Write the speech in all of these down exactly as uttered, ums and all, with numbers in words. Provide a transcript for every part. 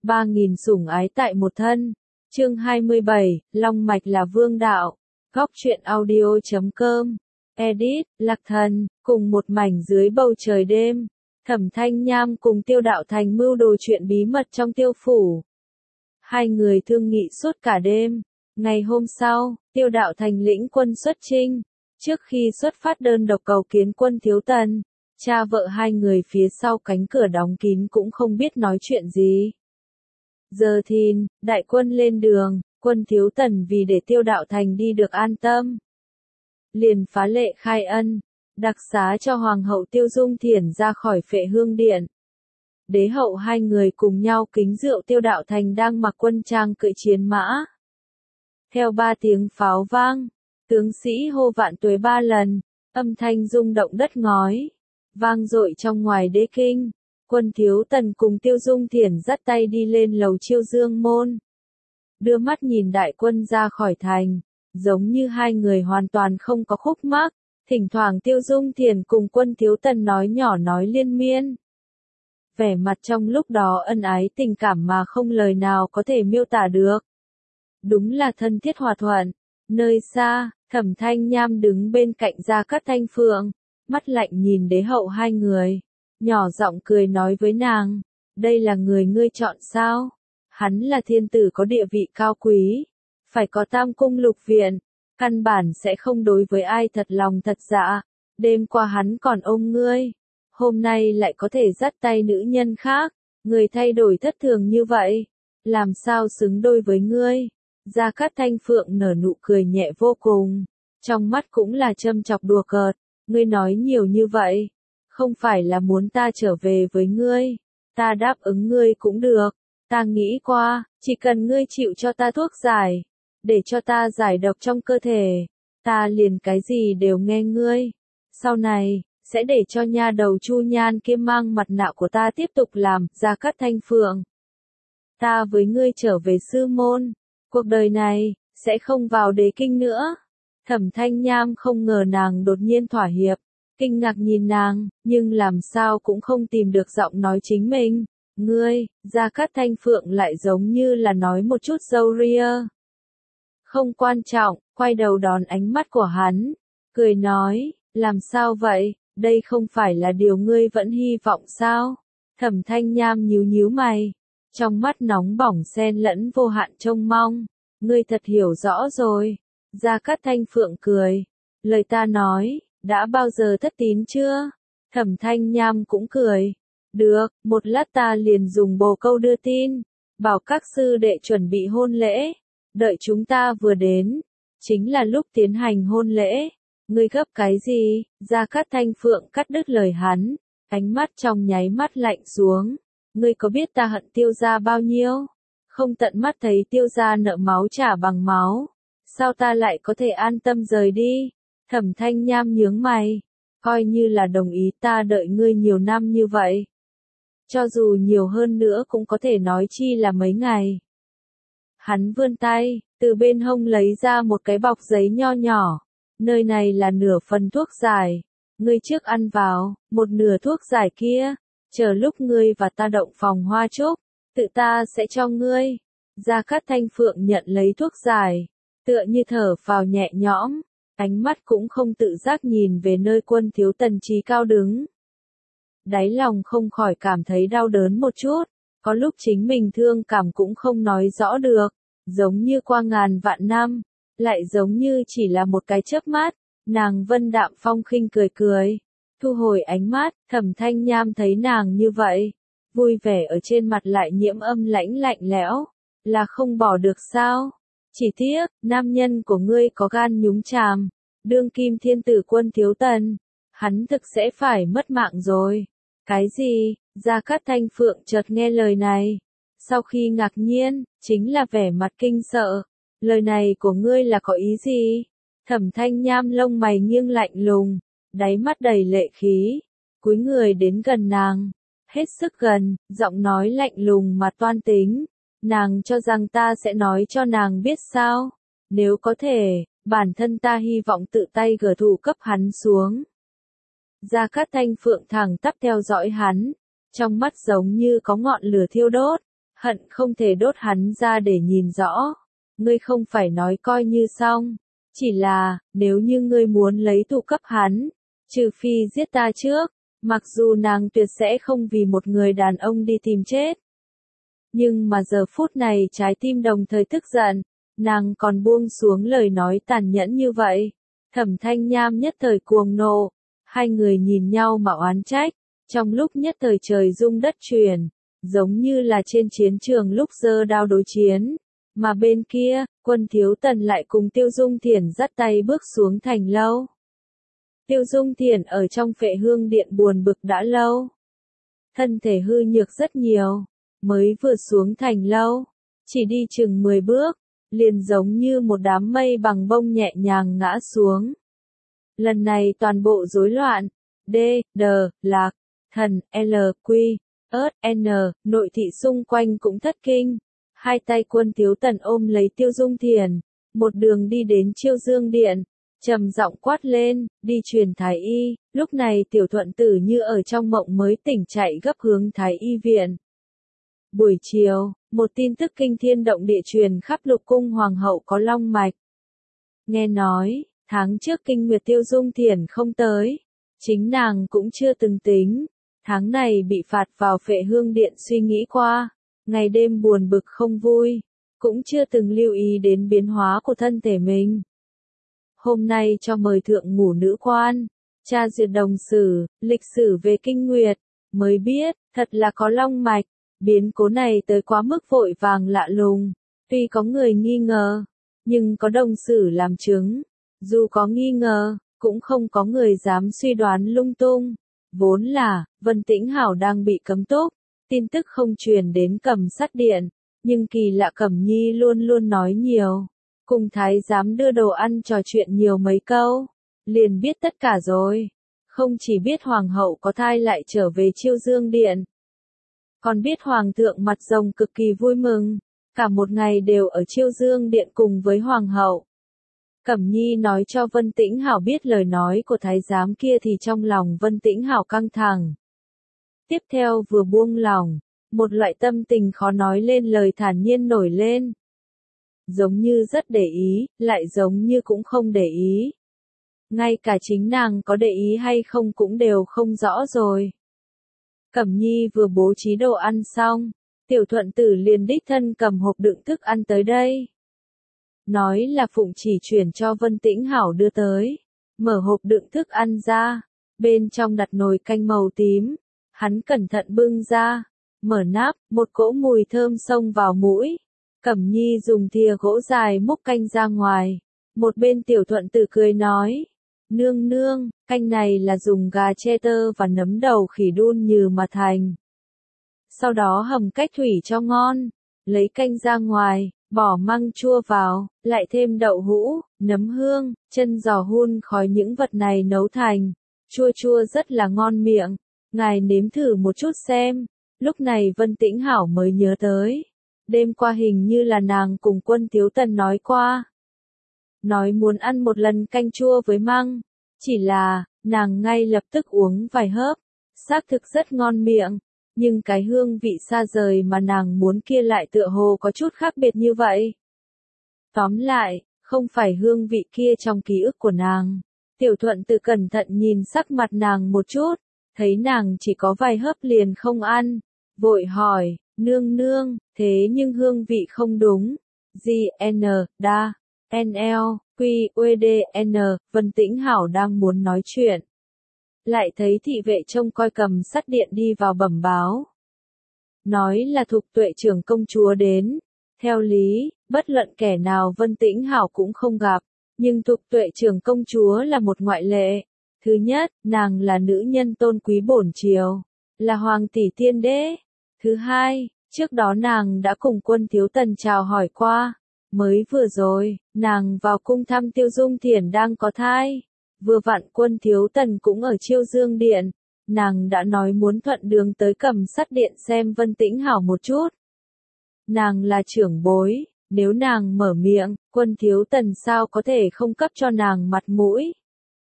Ba nghìn sủng ái tại một thân. Chương hai mươi bảy, Long mạch là vương đạo. Góc truyện audio chấm com. Edit, Lạc Thần, cùng một mảnh dưới bầu trời đêm. Thẩm Thanh Nham cùng Tiêu Đạo Thành mưu đồ chuyện bí mật trong Tiêu phủ. Hai người thương nghị suốt cả đêm. Ngày hôm sau, Tiêu Đạo Thành lĩnh quân xuất chinh. Trước khi xuất phát đơn độc cầu kiến quân Thiếu Tần, cha vợ hai người phía sau cánh cửa đóng kín cũng không biết nói chuyện gì. Giờ thìn, đại quân lên đường, quân Thiếu Tần vì để Tiêu Đạo Thành đi được an tâm, liền phá lệ khai ân, đặc xá cho Hoàng hậu Tiêu Dung Thiển ra khỏi Phệ Hương Điện. Đế hậu hai người cùng nhau kính rượu Tiêu Đạo Thành đang mặc quân trang cưỡi chiến mã. Theo ba tiếng pháo vang, tướng sĩ hô vạn tuế ba lần, âm thanh rung động đất ngói, vang dội trong ngoài đế kinh. Quân Thiếu Tần cùng Tiêu Dung Thiển dắt tay đi lên lầu Chiêu Dương môn. Đưa mắt nhìn đại quân ra khỏi thành, giống như hai người hoàn toàn không có khúc mắc, thỉnh thoảng Tiêu Dung Thiển cùng quân Thiếu Tần nói nhỏ nói liên miên. Vẻ mặt trong lúc đó ân ái tình cảm mà không lời nào có thể miêu tả được. Đúng là thân thiết hòa thuận. Nơi xa, Thẩm Thanh Nham đứng bên cạnh Gia Cát Thanh Phượng, mắt lạnh nhìn đế hậu hai người, nhỏ giọng cười nói với nàng, đây là người ngươi chọn sao? Hắn là thiên tử có địa vị cao quý, phải có tam cung lục viện, căn bản sẽ không đối với ai thật lòng thật dạ. Đêm qua hắn còn ôm ngươi, hôm nay lại có thể dắt tay nữ nhân khác, người thay đổi thất thường như vậy, làm sao xứng đôi với ngươi? Gia Cát Thanh Phượng nở nụ cười nhẹ vô cùng, trong mắt cũng là châm chọc đùa cợt, ngươi nói nhiều như vậy, không phải là muốn ta trở về với ngươi, ta đáp ứng ngươi cũng được, ta nghĩ qua, chỉ cần ngươi chịu cho ta thuốc giải, để cho ta giải độc trong cơ thể, ta liền cái gì đều nghe ngươi, sau này, sẽ để cho nha đầu Chu Nhan kia mang mặt nạ của ta tiếp tục làm. Gia Cát Thanh Phượng, ta với ngươi trở về sư môn, cuộc đời này, sẽ không vào đế kinh nữa. Thẩm Thanh Nham không ngờ nàng đột nhiên thỏa hiệp, kinh ngạc nhìn nàng, nhưng làm sao cũng không tìm được giọng nói chính mình. Ngươi, Gia Cát Thanh Phượng lại giống như là nói một chút râu ria. Không quan trọng, quay đầu đón ánh mắt của hắn, cười nói, làm sao vậy, đây không phải là điều ngươi vẫn hy vọng sao? Thẩm Thanh Nham nhíu nhíu mày, trong mắt nóng bỏng xen lẫn vô hạn trông mong, ngươi thật hiểu rõ rồi. Gia Cát Thanh Phượng cười, lời ta nói, đã bao giờ thất tín chưa? Thẩm Thanh Nham cũng cười, được, một lát ta liền dùng bồ câu đưa tin, bảo các sư đệ chuẩn bị hôn lễ, đợi chúng ta vừa đến, chính là lúc tiến hành hôn lễ. Ngươi gấp cái gì? Gia Cát Thanh Phượng cắt đứt lời hắn, ánh mắt trong nháy mắt lạnh xuống. Ngươi có biết ta hận Tiêu gia bao nhiêu? Không tận mắt thấy Tiêu gia nợ máu trả bằng máu, sao ta lại có thể an tâm rời đi? Thẩm Thanh Nham nhướng mày, coi như là đồng ý ta đợi ngươi nhiều năm như vậy. Cho dù nhiều hơn nữa cũng có thể nói chi là mấy ngày. Hắn vươn tay, từ bên hông lấy ra một cái bọc giấy nho nhỏ. Nơi này là nửa phần thuốc giải, ngươi trước ăn vào, một nửa thuốc giải kia, chờ lúc ngươi và ta động phòng hoa trúc, tự ta sẽ cho ngươi. Gia Cát Thanh Phượng nhận lấy thuốc giải, tựa như thở phào nhẹ nhõm, ánh mắt cũng không tự giác nhìn về nơi quân Thiếu Tần trí cao đứng. Đáy lòng không khỏi cảm thấy đau đớn một chút, có lúc chính mình thương cảm cũng không nói rõ được, giống như qua ngàn vạn năm, lại giống như chỉ là một cái chớp mắt. Nàng vân đạm phong khinh cười cười, thu hồi ánh mắt. Thẩm Thanh Nham thấy nàng như vậy, vui vẻ ở trên mặt lại nhiễm âm lãnh lạnh lẽo, là không bỏ được sao? Chỉ tiếc, nam nhân của ngươi có gan nhúng chàm, đương kim thiên tử quân Thiếu Tần, hắn thực sẽ phải mất mạng rồi. Cái gì? Gia Cát Thanh Phượng chợt nghe lời này, sau khi ngạc nhiên, chính là vẻ mặt kinh sợ. Lời này của ngươi là có ý gì? Thẩm Thanh Nham lông mày nghiêng lạnh lùng, đáy mắt đầy lệ khí, cúi người đến gần nàng, hết sức gần, giọng nói lạnh lùng mà toan tính. Nàng cho rằng ta sẽ nói cho nàng biết sao? Nếu có thể, bản thân ta hy vọng tự tay gỡ thù cấp hắn xuống. Gia Cát Thanh Phượng thẳng tắp theo dõi hắn, trong mắt giống như có ngọn lửa thiêu đốt. hận không thể đốt hắn ra để nhìn rõ. Ngươi không phải nói coi như xong, chỉ là, nếu như ngươi muốn lấy thù cấp hắn, trừ phi giết ta trước, mặc dù nàng tuyệt sẽ không vì một người đàn ông đi tìm chết. Nhưng mà giờ phút này trái tim đồng thời tức giận, nàng còn buông xuống lời nói tàn nhẫn như vậy. Thẩm Thanh Nham nhất thời cuồng nộ, hai người nhìn nhau mà oán trách, trong lúc nhất thời trời rung đất chuyển, giống như là trên chiến trường lúc giơ đao đối chiến. Mà bên kia, Quân Thiếu Tần lại cùng Tiêu Dung Thiển dắt tay bước xuống thành lâu. Tiêu Dung Thiển ở trong Phệ Hương Điện buồn bực đã lâu. Thân thể hư nhược rất nhiều, mới vừa xuống thành lâu, chỉ đi chừng mười bước, liền giống như một đám mây bằng bông nhẹ nhàng ngã xuống. Lần này toàn bộ rối loạn, D, D, Lạc, Thần, L, Q, ớt, N, nội thị xung quanh cũng thất kinh. Hai tay Quân Thiếu Tần ôm lấy Tiêu Dung Thiển, một đường đi đến Chiêu Dương Điện, trầm giọng quát lên, đi truyền Thái Y. Lúc này Tiểu Thuận Tử như ở trong mộng mới tỉnh chạy gấp hướng Thái Y viện. Buổi chiều, một tin tức kinh thiên động địa truyền khắp Lục cung hoàng hậu có long mạch. Nghe nói, tháng trước kinh nguyệt Tiêu Dung Thiển không tới, chính nàng cũng chưa từng tính, tháng này bị phạt vào Phệ Hương Điện suy nghĩ qua, ngày đêm buồn bực không vui, cũng chưa từng lưu ý đến biến hóa của thân thể mình. Hôm nay cho mời thượng ngũ nữ quan, tra duyệt đồng sử, lịch sử về kinh nguyệt, mới biết, thật là có long mạch, biến cố này tới quá mức vội vàng lạ lùng, tuy có người nghi ngờ, nhưng có đồng sử làm chứng, dù có nghi ngờ, cũng không có người dám suy đoán lung tung, vốn là, Vân Tĩnh Hảo đang bị cấm túc, tin tức không truyền đến Cầm Sắt Điện, nhưng kỳ lạ Cẩm Nhi luôn luôn nói nhiều. Cùng thái giám đưa đồ ăn trò chuyện nhiều mấy câu, liền biết tất cả rồi. Không chỉ biết hoàng hậu có thai lại trở về Chiêu Dương Điện, còn biết hoàng thượng mặt rồng cực kỳ vui mừng, cả một ngày đều ở Chiêu Dương Điện cùng với hoàng hậu. Cẩm Nhi nói cho Vân Tĩnh Hảo biết lời nói của thái giám kia thì trong lòng Vân Tĩnh Hảo căng thẳng. Tiếp theo vừa buông lòng, một loại tâm tình khó nói lên lời thản nhiên nổi lên. Giống như rất để ý, lại giống như cũng không để ý. Ngay cả chính nàng có để ý hay không cũng đều không rõ rồi. Cẩm Nhi vừa bố trí đồ ăn xong, Tiểu Thuận Tử liền đích thân cầm hộp đựng thức ăn tới đây. Nói là Phụng chỉ chuyển cho Vân Tĩnh Hảo đưa tới. Mở hộp đựng thức ăn ra, bên trong đặt nồi canh màu tím. Hắn cẩn thận bưng ra, mở nắp, một cỗ mùi thơm xông vào mũi. Cẩm Nhi dùng thìa gỗ dài múc canh ra ngoài. Một bên Tiểu Thuận Tử cười nói, nương nương, canh này là dùng gà cheddar và nấm đầu khỉ đun nhừ mà thành. Sau đó hầm cách thủy cho ngon, lấy canh ra ngoài, bỏ măng chua vào, lại thêm đậu hũ, nấm hương, chân giò hun khói những vật này nấu thành. Chua chua rất là ngon miệng, ngài nếm thử một chút xem. Lúc này Vân Tĩnh Hảo mới nhớ tới. Đêm qua hình như là nàng cùng Quân Thiếu Tần nói qua. Nói muốn ăn một lần canh chua với măng. Chỉ là, nàng ngay lập tức uống vài hớp. Xác thực rất ngon miệng. Nhưng cái hương vị xa rời mà nàng muốn kia lại tựa hồ có chút khác biệt như vậy. Tóm lại, không phải hương vị kia trong ký ức của nàng. Tiểu Thuận Tử cẩn thận nhìn sắc mặt nàng một chút. Thấy nàng chỉ có vài hớp liền không ăn. Vội hỏi, nương nương, thế nhưng hương vị không đúng. G, N, đa, N, L, Q, U, D, N, Vân Tĩnh Hảo đang muốn nói chuyện. Lại thấy thị vệ trông coi Cầm Sắt Điện đi vào bẩm báo. Nói là Thục Tuệ trưởng công chúa đến. Theo lý, bất luận kẻ nào Vân Tĩnh Hảo cũng không gặp. Nhưng Thục Tuệ trưởng công chúa là một ngoại lệ. Thứ nhất, nàng là nữ nhân tôn quý bổn triều. Là hoàng tỷ tiên đế. Thứ hai, trước đó nàng đã cùng Quân Thiếu Tần chào hỏi qua. Mới vừa rồi, nàng vào cung thăm Tiêu Dung Thiển đang có thai. Vừa vặn Quân Thiếu Tần cũng ở Chiêu Dương Điện. Nàng đã nói muốn thuận đường tới Cầm Sắt Điện xem Vân Tĩnh Hảo một chút. Nàng là trưởng bối, nếu nàng mở miệng, Quân Thiếu Tần sao có thể không cấp cho nàng mặt mũi.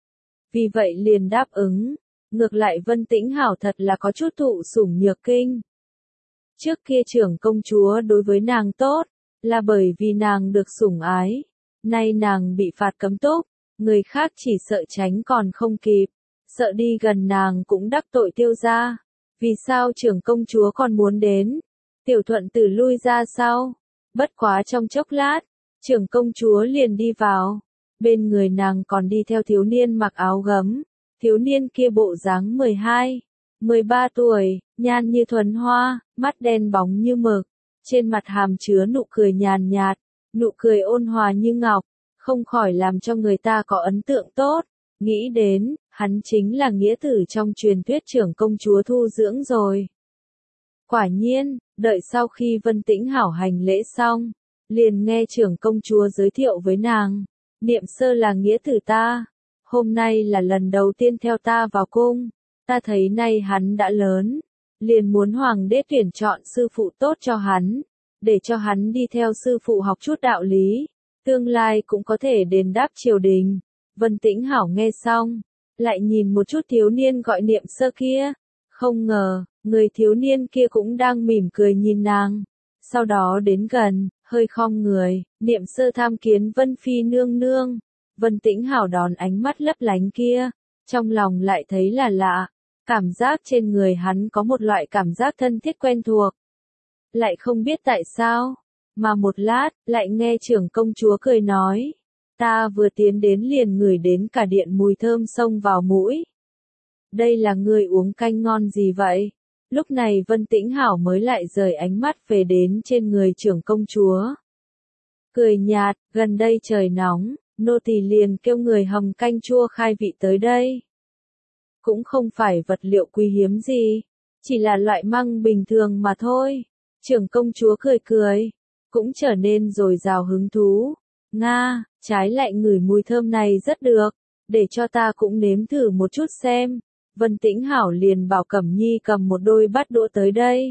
Vì vậy liền đáp ứng. Ngược lại Vân Tĩnh Hảo thật là có chút thụ sủng nhược kinh. Trước kia trưởng công chúa đối với nàng tốt, là bởi vì nàng được sủng ái. Nay nàng bị phạt cấm túc, người khác chỉ sợ tránh còn không kịp, sợ đi gần nàng cũng đắc tội Tiêu gia. Vì sao trưởng công chúa còn muốn đến? Tiểu Thuận Tử lui ra sau. Bất quá trong chốc lát, trưởng công chúa liền đi vào. Bên người nàng còn đi theo thiếu niên mặc áo gấm. Thiếu niên kia bộ dáng mười hai, mười ba tuổi, nhan như thuần hoa, mắt đen bóng như mực. Trên mặt hàm chứa nụ cười nhàn nhạt, nụ cười ôn hòa như ngọc, không khỏi làm cho người ta có ấn tượng tốt. Nghĩ đến, hắn chính là nghĩa tử trong truyền thuyết trưởng công chúa thu dưỡng rồi. Quả nhiên, đợi sau khi Vân Tĩnh Hảo hành lễ xong, liền nghe trưởng công chúa giới thiệu với nàng, Niệm Sơ là nghĩa tử ta, hôm nay là lần đầu tiên theo ta vào cung, ta thấy nay hắn đã lớn, liền muốn hoàng đế tuyển chọn sư phụ tốt cho hắn, để cho hắn đi theo sư phụ học chút đạo lý, tương lai cũng có thể đền đáp triều đình. Vân Tĩnh Hảo nghe xong, lại nhìn một chút thiếu niên gọi Niệm Sơ kia, không ngờ, người thiếu niên kia cũng đang mỉm cười nhìn nàng. Sau đó đến gần, hơi khom người, Niệm Sơ tham kiến Vân Phi nương nương. Vân Tĩnh Hảo đón ánh mắt lấp lánh kia, trong lòng lại thấy là lạ, cảm giác trên người hắn có một loại cảm giác thân thiết quen thuộc. Lại không biết tại sao, mà một lát, lại nghe trưởng công chúa cười nói, ta vừa tiến đến liền ngửi đến cả điện mùi thơm xông vào mũi. Đây là người uống canh ngon gì vậy? Lúc này Vân Tĩnh Hảo mới lại rời ánh mắt về đến trên người trưởng công chúa. Cười nhạt, gần đây trời nóng, nô tỳ liền kêu người hầm canh chua khai vị tới đây. Cũng không phải vật liệu quý hiếm gì, chỉ là loại măng bình thường mà thôi. Trưởng công chúa cười cười, cũng trở nên dồi dào hứng thú. Nga, trái lại ngửi mùi thơm này rất được, để cho ta cũng nếm thử một chút xem. Vân Tĩnh Hảo liền bảo Cẩm Nhi cầm một đôi bát đũa tới đây.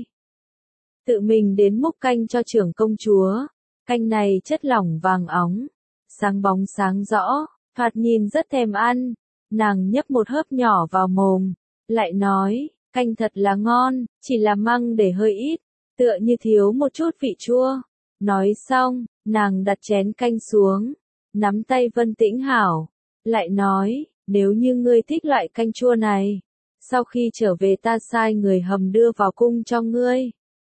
Tự mình đến múc canh cho trưởng công chúa. Canh này chất lỏng vàng óng, sáng bóng sáng rõ, thoạt nhìn rất thèm ăn. Nàng nhấp một hớp nhỏ vào mồm, lại nói, canh thật là ngon, chỉ là măng để hơi ít, tựa như thiếu một chút vị chua. Nói xong, nàng đặt chén canh xuống, nắm tay Vân Tĩnh Hảo, lại nói, nếu như ngươi thích loại canh chua này, sau khi trở về ta sai người hầm đưa vào cung cho ngươi.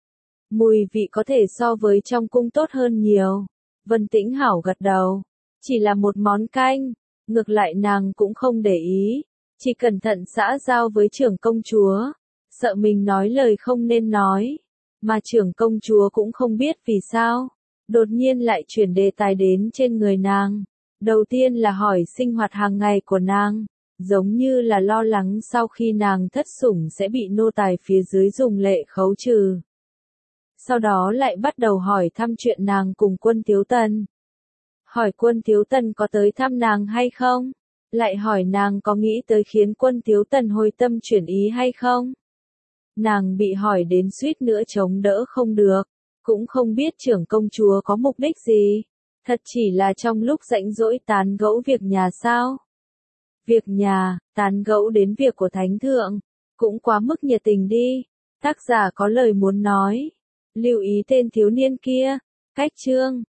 Mùi vị có thể so với trong cung tốt hơn nhiều. Vân Tĩnh Hảo gật đầu, chỉ là một món canh, ngược lại nàng cũng không để ý, chỉ cẩn thận xã giao với trưởng công chúa, sợ mình nói lời không nên nói, mà trưởng công chúa cũng không biết vì sao, đột nhiên lại chuyển đề tài đến trên người nàng. Đầu tiên là hỏi sinh hoạt hàng ngày của nàng, giống như là lo lắng sau khi nàng thất sủng sẽ bị nô tài phía dưới dùng lệ khấu trừ. Sau đó lại bắt đầu hỏi thăm chuyện nàng cùng Quân Thiếu Tần. Hỏi Quân Thiếu Tần có tới thăm nàng hay không? Lại hỏi nàng có nghĩ tới khiến Quân Thiếu Tần hồi tâm chuyển ý hay không? Nàng bị hỏi đến suýt nữa chống đỡ không được, cũng không biết trưởng công chúa có mục đích gì. Thật chỉ là trong lúc rảnh rỗi tán gẫu việc nhà sao? Việc nhà, tán gẫu đến việc của Thánh Thượng, cũng quá mức nhiệt tình đi. Tác giả có lời muốn nói. Lưu ý tên thiếu niên kia. Cách chương.